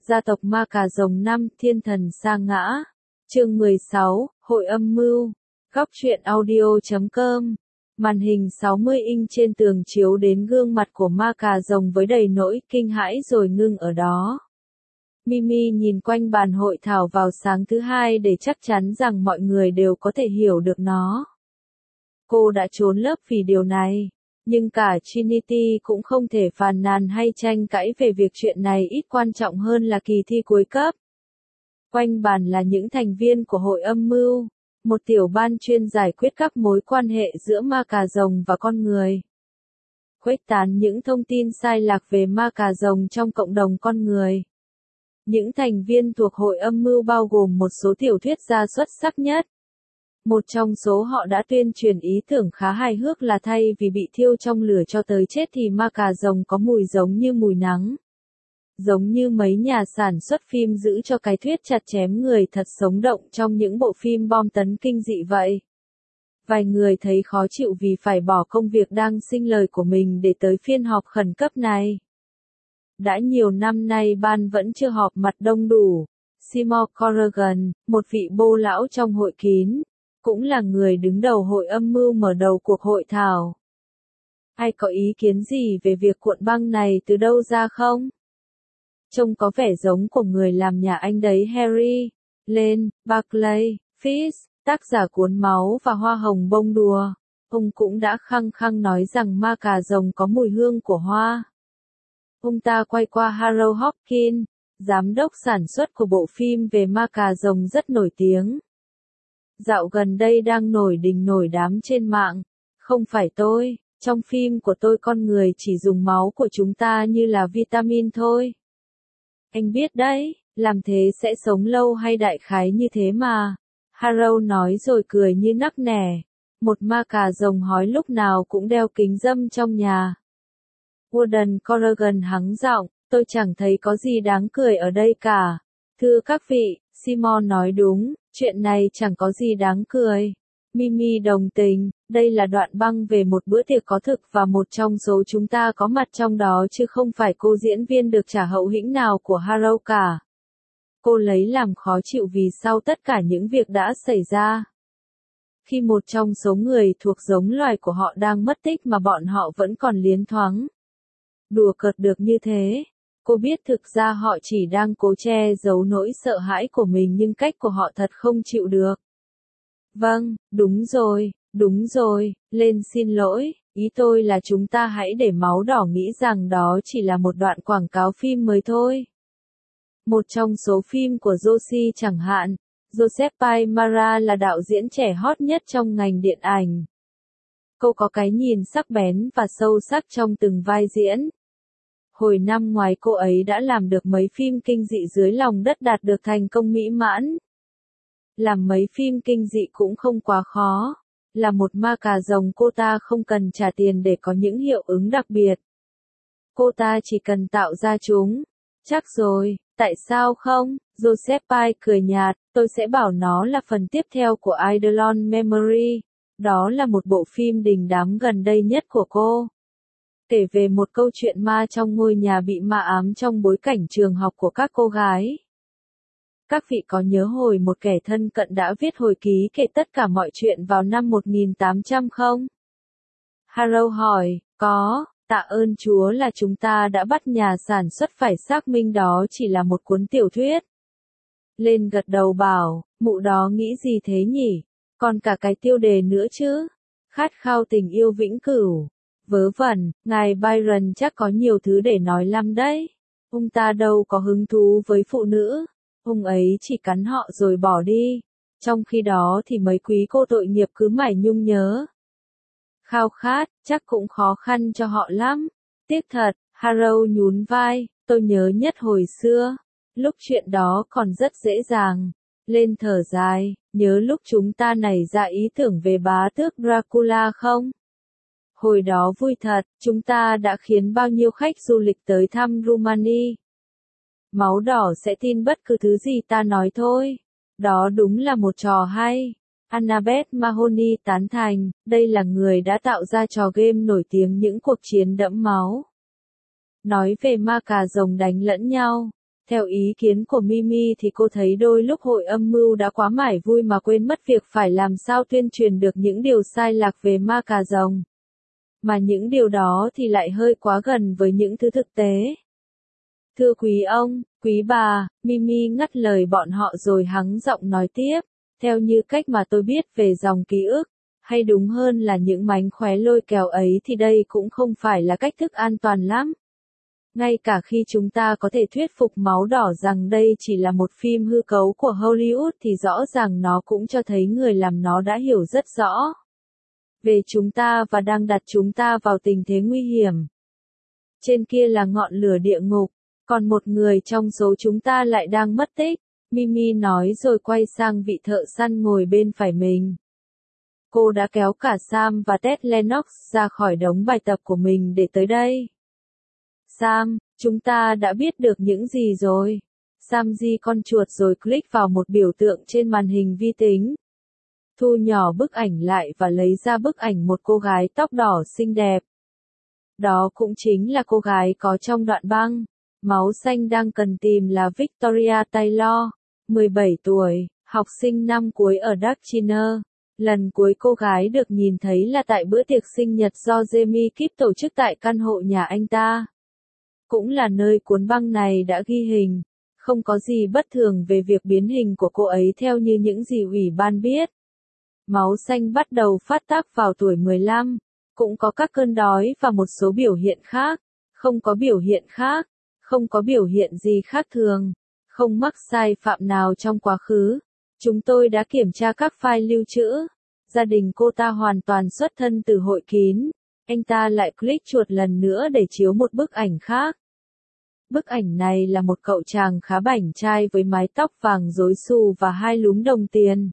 Gia tộc ma cà rồng 5, thiên thần sa ngã. Chương 16, Hội âm mưu. Góc truyện audio.com. Màn hình 60 inch trên tường chiếu đến gương mặt của ma cà rồng với đầy nỗi kinh hãi rồi ngưng ở đó. Mimi nhìn quanh bàn hội thảo vào sáng thứ hai để chắc chắn rằng mọi người đều có thể hiểu được nó. Cô đã trốn lớp vì điều này, nhưng cả Trinity cũng không thể phàn nàn hay tranh cãi về việc chuyện này ít quan trọng hơn là kỳ thi cuối cấp. Quanh bàn là những thành viên của hội âm mưu, một tiểu ban chuyên giải quyết các mối quan hệ giữa ma cà rồng và con người. Khuếch tán những thông tin sai lạc về ma cà rồng trong cộng đồng con người. Những thành viên thuộc hội âm mưu bao gồm một số tiểu thuyết gia xuất sắc nhất. Một trong số họ đã tuyên truyền ý tưởng khá hài hước là thay vì bị thiêu trong lửa cho tới chết thì ma cà rồng có mùi giống như mùi nắng. Giống như mấy nhà sản xuất phim giữ cho cái thuyết chặt chém người thật sống động trong những bộ phim bom tấn kinh dị vậy. Vài người thấy khó chịu vì phải bỏ công việc đang sinh lời của mình để tới phiên họp khẩn cấp này. Đã nhiều năm nay ban vẫn chưa họp mặt đông đủ. Seymour Corrigan, một vị bô lão trong hội kín, cũng là người đứng đầu hội âm mưu mở đầu cuộc hội thảo. Ai có ý kiến gì về việc cuộn băng này từ đâu ra không? Trông có vẻ giống của người làm nhà anh đấy Harry, Len, Barclay, Fitz, tác giả cuốn Máu và Hoa hồng bông đùa. Ông cũng đã khăng khăng nói rằng ma cà rồng có mùi hương của hoa. Ông ta quay qua Harold Hopkins, giám đốc sản xuất của bộ phim về ma cà rồng rất nổi tiếng. Dạo gần đây đang nổi đình nổi đám trên mạng. Không phải tôi, trong phim của tôi con người chỉ dùng máu của chúng ta như là vitamin thôi. Anh biết đấy, làm thế sẽ sống lâu hay đại khái như thế mà. Harold nói rồi cười như nắc nẻ. Một ma cà rồng hói lúc nào cũng đeo kính râm trong nhà. Warden Corrigan hắng giọng, tôi chẳng thấy có gì đáng cười ở đây cả. Thưa các vị, Simon nói đúng, chuyện này chẳng có gì đáng cười. Mimi đồng tình, đây là đoạn băng về một bữa tiệc có thực và một trong số chúng ta có mặt trong đó chứ không phải cô diễn viên được trả hậu hĩnh nào của Harold cả. Cô lấy làm khó chịu vì sau tất cả những việc đã xảy ra. Khi một trong số người thuộc giống loài của họ đang mất tích mà bọn họ vẫn còn liến thoáng đùa cợt được như thế. Cô biết thực ra họ chỉ đang cố che giấu nỗi sợ hãi của mình nhưng cách của họ thật không chịu được. Vâng, đúng rồi, Lên xin lỗi, ý tôi là chúng ta hãy để máu đỏ nghĩ rằng đó chỉ là một đoạn quảng cáo phim mới thôi. Một trong số phim của Joshi chẳng hạn, Joseph Mara là đạo diễn trẻ hot nhất trong ngành điện ảnh. Cô có cái nhìn sắc bén và sâu sắc trong từng vai diễn. Hồi năm ngoài cô ấy đã làm được mấy phim kinh dị dưới lòng đất đạt được thành công mỹ mãn. Làm mấy phim kinh dị cũng không quá khó. Là một ma cà rồng cô ta không cần trả tiền để có những hiệu ứng đặc biệt. Cô ta chỉ cần tạo ra chúng. Chắc rồi, tại sao không? Joseph Pye cười nhạt, tôi sẽ bảo nó là phần tiếp theo của Eidolon Memory. Đó là một bộ phim đình đám gần đây nhất của cô. Kể về một câu chuyện ma trong ngôi nhà bị ma ám trong bối cảnh trường học của các cô gái. Các vị có nhớ hồi một kẻ thân cận đã viết hồi ký kể tất cả mọi chuyện vào năm 1800 không? Harold hỏi, có, tạ ơn Chúa là chúng ta đã bắt nhà sản xuất phải xác minh đó chỉ là một cuốn tiểu thuyết. Lên gật đầu bảo, mụ đó nghĩ gì thế nhỉ? Còn cả cái tiêu đề nữa chứ? Khát khao tình yêu vĩnh cửu. Vớ vẩn, ngài Byron chắc có nhiều thứ để nói lắm đấy. Ông ta đâu có hứng thú với phụ nữ. Ông ấy chỉ cắn họ rồi bỏ đi. Trong khi đó thì mấy quý cô tội nghiệp cứ mải nhung nhớ. Khao khát, chắc cũng khó khăn cho họ lắm. Tiếc thật, Harold nhún vai, tôi nhớ nhất hồi xưa. Lúc chuyện đó còn rất dễ dàng. Lên thở dài, nhớ lúc chúng ta nảy ra ý tưởng về bá tước Dracula không? Hồi đó vui thật, chúng ta đã khiến bao nhiêu khách du lịch tới thăm Rumani. Máu đỏ sẽ tin bất cứ thứ gì ta nói thôi. Đó đúng là một trò hay. Annabeth Mahoney tán thành, đây là người đã tạo ra trò game nổi tiếng những cuộc chiến đẫm máu. Nói về ma cà rồng đánh lẫn nhau. Theo ý kiến của Mimi thì cô thấy đôi lúc hội âm mưu đã quá mải vui mà quên mất việc phải làm sao tuyên truyền được những điều sai lạc về ma cà rồng. Mà những điều đó thì lại hơi quá gần với những thứ thực tế. Thưa quý ông, quý bà, Mimi ngắt lời bọn họ rồi hắng giọng nói tiếp. Theo như cách mà tôi biết về dòng ký ức, hay đúng hơn là những mánh khóe lôi kéo ấy thì đây cũng không phải là cách thức an toàn lắm. Ngay cả khi chúng ta có thể thuyết phục máu đỏ rằng đây chỉ là một phim hư cấu của Hollywood thì rõ ràng nó cũng cho thấy người làm nó đã hiểu rất rõ về chúng ta và đang đặt chúng ta vào tình thế nguy hiểm. Trên kia là ngọn lửa địa ngục, còn một người trong số chúng ta lại đang mất tích, Mimi nói rồi quay sang vị thợ săn ngồi bên phải mình. Cô đã kéo cả Sam và Ted Lennox ra khỏi đống bài tập của mình để tới đây. Sam, chúng ta đã biết được những gì rồi? Sam di con chuột rồi click vào một biểu tượng trên màn hình vi tính. Thu nhỏ bức ảnh lại và lấy ra bức ảnh một cô gái tóc đỏ xinh đẹp. Đó cũng chính là cô gái có trong đoạn băng. Máu xanh đang cần tìm là Victoria Taylor, 17 tuổi, học sinh năm cuối ở Darkchiner. Lần cuối cô gái được nhìn thấy là tại bữa tiệc sinh nhật do Jamie Kipp tổ chức tại căn hộ nhà anh ta. Cũng là nơi cuốn băng này đã ghi hình. Không có gì bất thường về việc biến hình của cô ấy theo như những gì ủy ban biết. Máu xanh bắt đầu phát tác vào tuổi 15. Cũng có các cơn đói và một số biểu hiện khác. Không có biểu hiện khác. Không có biểu hiện gì khác thường. Không mắc sai phạm nào trong quá khứ. Chúng tôi đã kiểm tra các file lưu trữ. Gia đình cô ta hoàn toàn xuất thân từ hội kín. Anh ta lại click chuột lần nữa để chiếu một bức ảnh khác. Bức ảnh này là một cậu chàng khá bảnh trai với mái tóc vàng rối xù và hai lúm đồng tiền.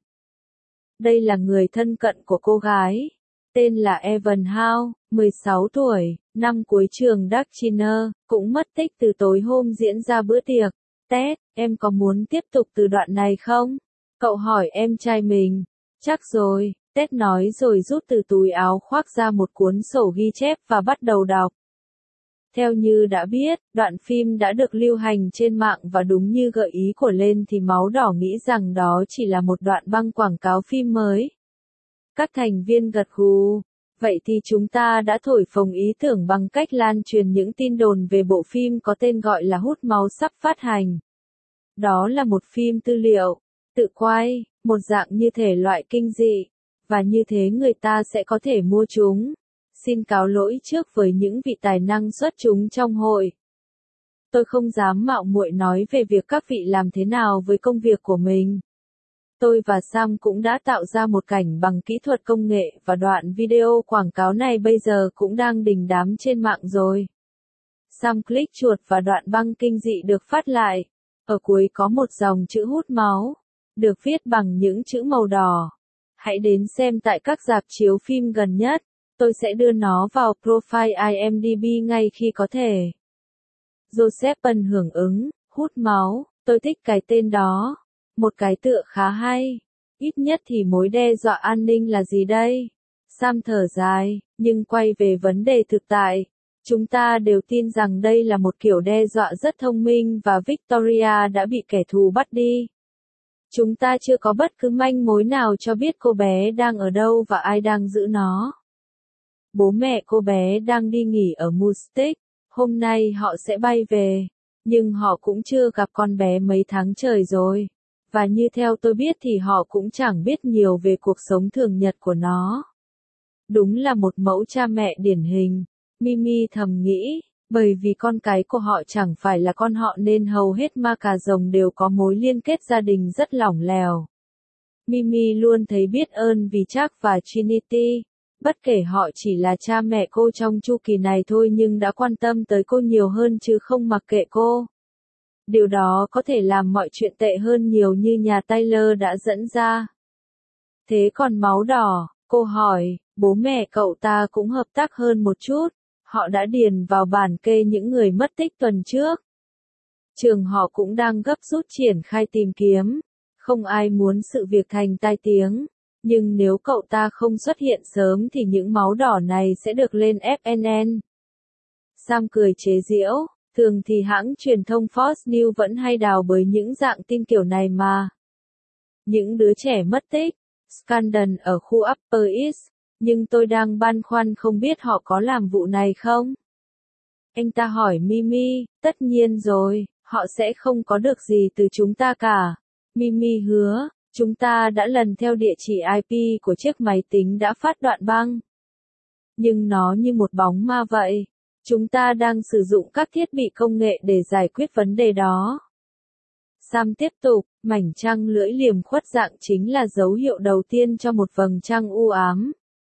Đây là người thân cận của cô gái. Tên là Evan Howe, 16 tuổi, năm cuối trường Darkchiner, cũng mất tích từ tối hôm diễn ra bữa tiệc. Ted, em có muốn tiếp tục từ đoạn này không? Cậu hỏi em trai mình. Chắc rồi, Ted nói rồi rút từ túi áo khoác ra một cuốn sổ ghi chép và bắt đầu đọc. Theo như đã biết, đoạn phim đã được lưu hành trên mạng và đúng như gợi ý của Lên thì máu đỏ nghĩ rằng đó chỉ là một đoạn băng quảng cáo phim mới. Các thành viên gật gù. Vậy thì chúng ta đã thổi phồng ý tưởng bằng cách lan truyền những tin đồn về bộ phim có tên gọi là Hút máu sắp phát hành. Đó là một phim tư liệu, tự quay, một dạng như thể loại kinh dị, và như thế người ta sẽ có thể mua chúng. Xin cáo lỗi trước với những vị tài năng xuất chúng trong hội. Tôi không dám mạo muội nói về việc các vị làm thế nào với công việc của mình. Tôi và Sam cũng đã tạo ra một cảnh bằng kỹ thuật công nghệ và đoạn video quảng cáo này bây giờ cũng đang đình đám trên mạng rồi. Sam click chuột và đoạn băng kinh dị được phát lại. Ở cuối có một dòng chữ hút máu, được viết bằng những chữ màu đỏ. Hãy đến xem tại các rạp chiếu phim gần nhất. Tôi sẽ đưa nó vào profile IMDb ngay khi có thể. Joseph Ân hưởng ứng, hút máu, tôi thích cái tên đó. Một cái tựa khá hay. Ít nhất thì mối đe dọa an ninh là gì đây? Sam thở dài, nhưng quay về vấn đề thực tại. Chúng ta đều tin rằng đây là một kiểu đe dọa rất thông minh và Victoria đã bị kẻ thù bắt đi. Chúng ta chưa có bất cứ manh mối nào cho biết cô bé đang ở đâu và ai đang giữ nó. Bố mẹ cô bé đang đi nghỉ ở Mustic, hôm nay họ sẽ bay về, nhưng họ cũng chưa gặp con bé mấy tháng trời rồi. Và như theo tôi biết thì họ cũng chẳng biết nhiều về cuộc sống thường nhật của nó. Đúng là một mẫu cha mẹ điển hình, Mimi thầm nghĩ, bởi vì con cái của họ chẳng phải là con họ nên hầu hết ma cà rồng đều có mối liên kết gia đình rất lỏng lẻo. Mimi luôn thấy biết ơn vì Chuck và Trinity. Bất kể họ chỉ là cha mẹ cô trong chu kỳ này thôi nhưng đã quan tâm tới cô nhiều hơn chứ không mặc kệ cô. Điều đó có thể làm mọi chuyện tệ hơn nhiều như nhà Taylor đã dẫn ra. Thế còn máu đỏ, cô hỏi, bố mẹ cậu ta cũng hợp tác hơn một chút. Họ đã điền vào bản kê những người mất tích tuần trước. Trường họ cũng đang gấp rút triển khai tìm kiếm. Không ai muốn sự việc thành tai tiếng. Nhưng nếu cậu ta không xuất hiện sớm thì những máu đỏ này sẽ được lên FNN. Sam cười chế giễu, Thường thì hãng truyền thông Fox News vẫn hay đào bới những dạng tin kiểu này mà. Những đứa trẻ mất tích, scandal ở khu Upper East, nhưng tôi đang băn khoăn không biết họ có làm vụ này không? Anh ta hỏi Mimi, tất nhiên rồi, họ sẽ không có được gì từ chúng ta cả. Mimi hứa, chúng ta đã lần theo địa chỉ IP của chiếc máy tính đã phát đoạn băng. Nhưng nó như một bóng ma vậy. Chúng ta đang sử dụng các thiết bị công nghệ để giải quyết vấn đề đó. Sam tiếp tục, mảnh trăng lưỡi liềm khuất dạng chính là dấu hiệu đầu tiên cho một vầng trăng u ám.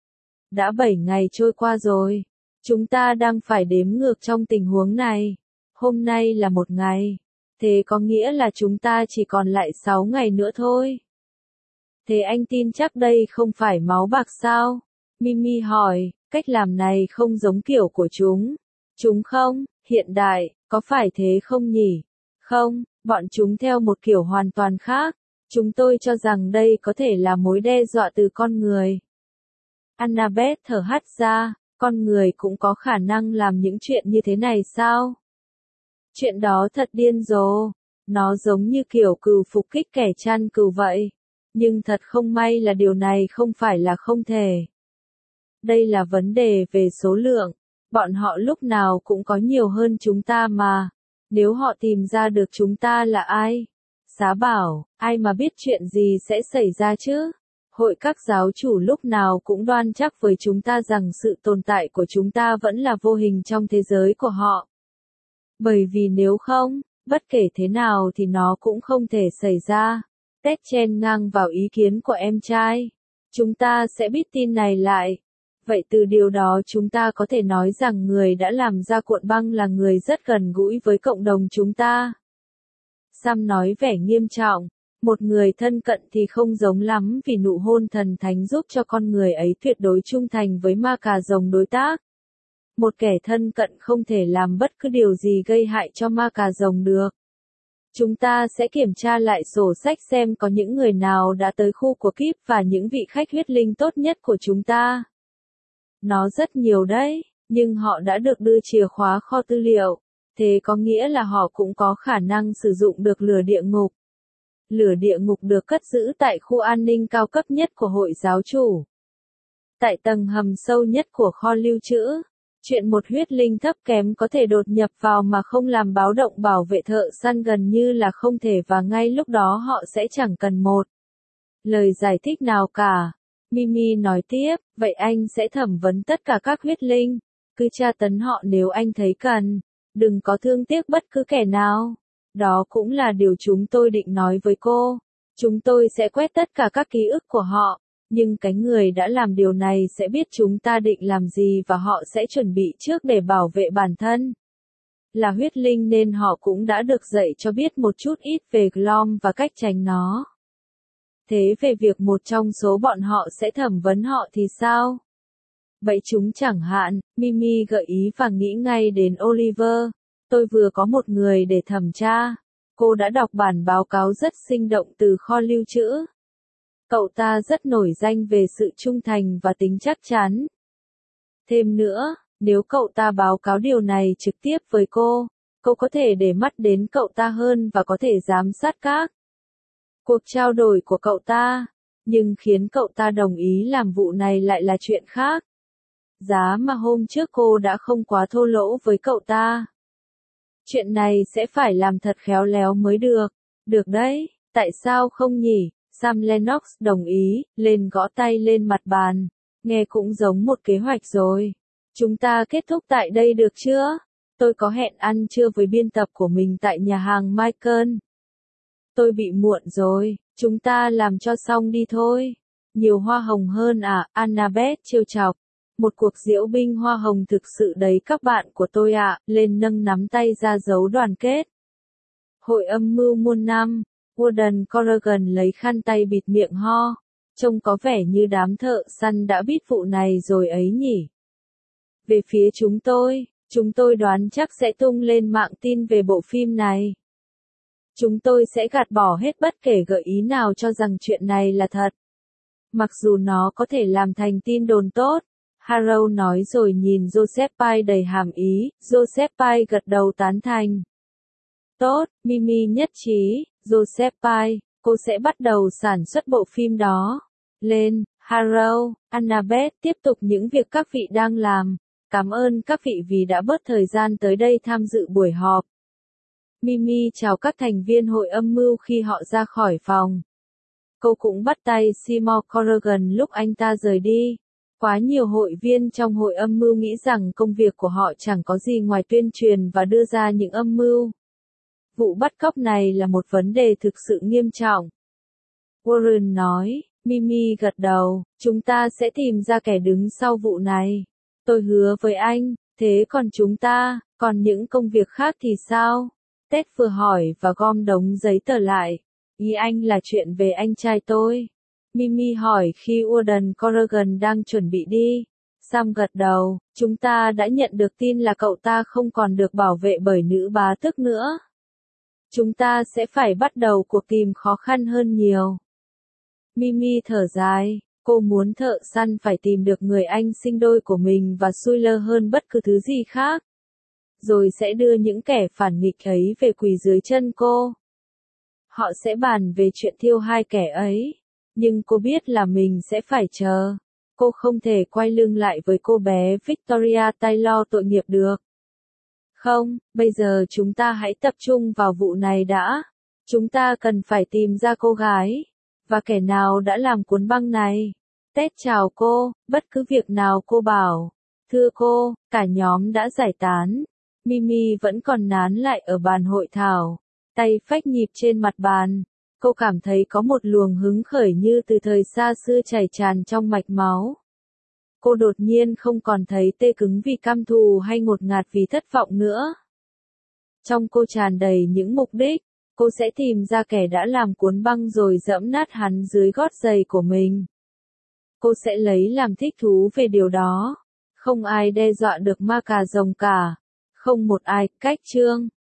Đã 7 ngày trôi qua rồi. Chúng ta đang phải đếm ngược trong tình huống này. Hôm nay là một ngày. Thế có nghĩa là chúng ta chỉ còn lại 6 ngày nữa thôi. Thế anh tin chắc đây không phải máu bạc sao? Mimi hỏi, cách làm này không giống kiểu của chúng. Chúng không, hiện đại, có phải thế không nhỉ? Không, bọn chúng theo một kiểu hoàn toàn khác. Chúng tôi cho rằng đây có thể là mối đe dọa từ con người. Annabeth thở hắt ra, con người cũng có khả năng làm những chuyện như thế này sao? Chuyện đó thật điên rồ. Nó giống như kiểu cừu phục kích kẻ chăn cừu vậy. Nhưng thật không may là điều này không phải là không thể. Đây là vấn đề về số lượng. Bọn họ lúc nào cũng có nhiều hơn chúng ta mà. Nếu họ tìm ra được chúng ta là ai? Xá bảo, ai mà biết chuyện gì sẽ xảy ra chứ? Hội các giáo chủ lúc nào cũng đoan chắc với chúng ta rằng sự tồn tại của chúng ta vẫn là vô hình trong thế giới của họ. Bởi vì nếu không, bất kể thế nào thì nó cũng không thể xảy ra. Ted chen ngang vào ý kiến của em trai. Chúng ta sẽ biết tin này lại. Vậy từ điều đó chúng ta có thể nói rằng người đã làm ra cuộn băng là người rất gần gũi với cộng đồng chúng ta. Sam nói vẻ nghiêm trọng. Một người thân cận thì không giống lắm vì nụ hôn thần thánh giúp cho con người ấy tuyệt đối trung thành với ma cà rồng đối tác. Một kẻ thân cận không thể làm bất cứ điều gì gây hại cho ma cà rồng được. Chúng ta sẽ kiểm tra lại sổ sách xem có những người nào đã tới khu của Kíp và những vị khách huyết linh tốt nhất của chúng ta. Nó rất nhiều đấy, nhưng họ đã được đưa chìa khóa kho tư liệu. Thế có nghĩa là họ cũng có khả năng sử dụng được lửa địa ngục. Lửa địa ngục được cất giữ tại khu an ninh cao cấp nhất của hội giáo chủ. Tại tầng hầm sâu nhất của kho lưu trữ. Chuyện một huyết linh thấp kém có thể đột nhập vào mà không làm báo động bảo vệ thợ săn gần như là không thể và ngay lúc đó họ sẽ chẳng cần một lời giải thích nào cả. Mimi nói tiếp, vậy anh sẽ thẩm vấn tất cả các huyết linh. Cứ tra tấn họ nếu anh thấy cần. Đừng có thương tiếc bất cứ kẻ nào. Đó cũng là điều chúng tôi định nói với cô. Chúng tôi sẽ quét tất cả các ký ức của họ. Nhưng cái người đã làm điều này sẽ biết chúng ta định làm gì và họ sẽ chuẩn bị trước để bảo vệ bản thân. Là huyết linh nên họ cũng đã được dạy cho biết một chút ít về Glom và cách tránh nó. Thế về việc một trong số bọn họ sẽ thẩm vấn họ thì sao? Vậy chúng chẳng hạn, Mimi gợi ý và nghĩ ngay đến Oliver. Tôi vừa có một người để thẩm tra. Cô đã đọc bản báo cáo rất sinh động từ kho lưu trữ. Cậu ta rất nổi danh về sự trung thành và tính chắc chắn. Thêm nữa, nếu cậu ta báo cáo điều này trực tiếp với cô có thể để mắt đến cậu ta hơn và có thể giám sát các cuộc trao đổi của cậu ta. Nhưng khiến cậu ta đồng ý làm vụ này lại là chuyện khác. Giá mà hôm trước cô đã không quá thô lỗ với cậu ta. Chuyện này sẽ phải làm thật khéo léo mới được. Được đấy, tại sao không nhỉ? Sam Lennox đồng ý, lên gõ tay lên mặt bàn. Nghe cũng giống một kế hoạch rồi. Chúng ta kết thúc tại đây được chưa? Tôi có hẹn ăn trưa với biên tập của mình tại nhà hàng Michael. Tôi bị muộn rồi, chúng ta làm cho xong đi thôi. Nhiều hoa hồng hơn à, Annabeth trêu chọc. Một cuộc diễu binh hoa hồng thực sự đấy các bạn của tôi ạ, lên nâng nắm tay ra dấu đoàn kết. Hội âm mưu muôn năm, Warden Corrigan lấy khăn tay bịt miệng ho. Trông có vẻ như đám thợ săn đã biết vụ này rồi ấy nhỉ. Về phía chúng tôi đoán chắc sẽ tung lên mạng tin về bộ phim này. Chúng tôi sẽ gạt bỏ hết bất kể gợi ý nào cho rằng chuyện này là thật. Mặc dù nó có thể làm thành tin đồn tốt, Harrow nói rồi nhìn Joseph Pye đầy hàm ý, Joseph Pye gật đầu tán thành. Tốt, Mimi nhất trí, Joseph Pye, cô sẽ bắt đầu sản xuất bộ phim đó. Lên, Harrow, Annabeth tiếp tục những việc các vị đang làm. Cảm ơn các vị vì đã bớt thời gian tới đây tham dự buổi họp. Mimi chào các thành viên hội âm mưu khi họ ra khỏi phòng. Cô cũng bắt tay Seymour Corrigan lúc anh ta rời đi. Quá nhiều hội viên trong hội âm mưu nghĩ rằng công việc của họ chẳng có gì ngoài tuyên truyền và đưa ra những âm mưu. Vụ bắt cóc này là một vấn đề thực sự nghiêm trọng. Warren nói, Mimi gật đầu, chúng ta sẽ tìm ra kẻ đứng sau vụ này. Tôi hứa với anh, thế còn chúng ta, còn những công việc khác thì sao? Ted vừa hỏi và gom đống giấy tờ lại. Ý anh là chuyện về anh trai tôi. Mimi hỏi khi Warden Corrigan đang chuẩn bị đi. Sam gật đầu, chúng ta đã nhận được tin là cậu ta không còn được bảo vệ bởi nữ bá tước nữa. Chúng ta sẽ phải bắt đầu cuộc tìm khó khăn hơn nhiều. Mimi thở dài, cô muốn thợ săn phải tìm được người anh sinh đôi của mình và Sawyer hơn bất cứ thứ gì khác. Rồi sẽ đưa những kẻ phản nghịch ấy về quỳ dưới chân cô. Họ sẽ bàn về chuyện thiêu hai kẻ ấy. Nhưng cô biết là mình sẽ phải chờ. Cô không thể quay lưng lại với cô bé Victoria Taylor tội nghiệp được. Không, bây giờ chúng ta hãy tập trung vào vụ này đã. Chúng ta cần phải tìm ra cô gái. Và kẻ nào đã làm cuốn băng này. Ted chào cô, bất cứ việc nào cô bảo. Thưa cô, cả nhóm đã giải tán. Mimi vẫn còn nán lại ở bàn hội thảo. Tay phách nhịp trên mặt bàn. Cô cảm thấy có một luồng hứng khởi như từ thời xa xưa chảy tràn trong mạch máu. Cô đột nhiên không còn thấy tê cứng vì căm thù hay ngột ngạt vì thất vọng nữa. Trong cô tràn đầy những mục đích, cô sẽ tìm ra kẻ đã làm cuốn băng rồi giẫm nát hắn dưới gót giày của mình. Cô sẽ lấy làm thích thú về điều đó. Không ai đe dọa được ma cà rồng cả. Không một ai, cách chương.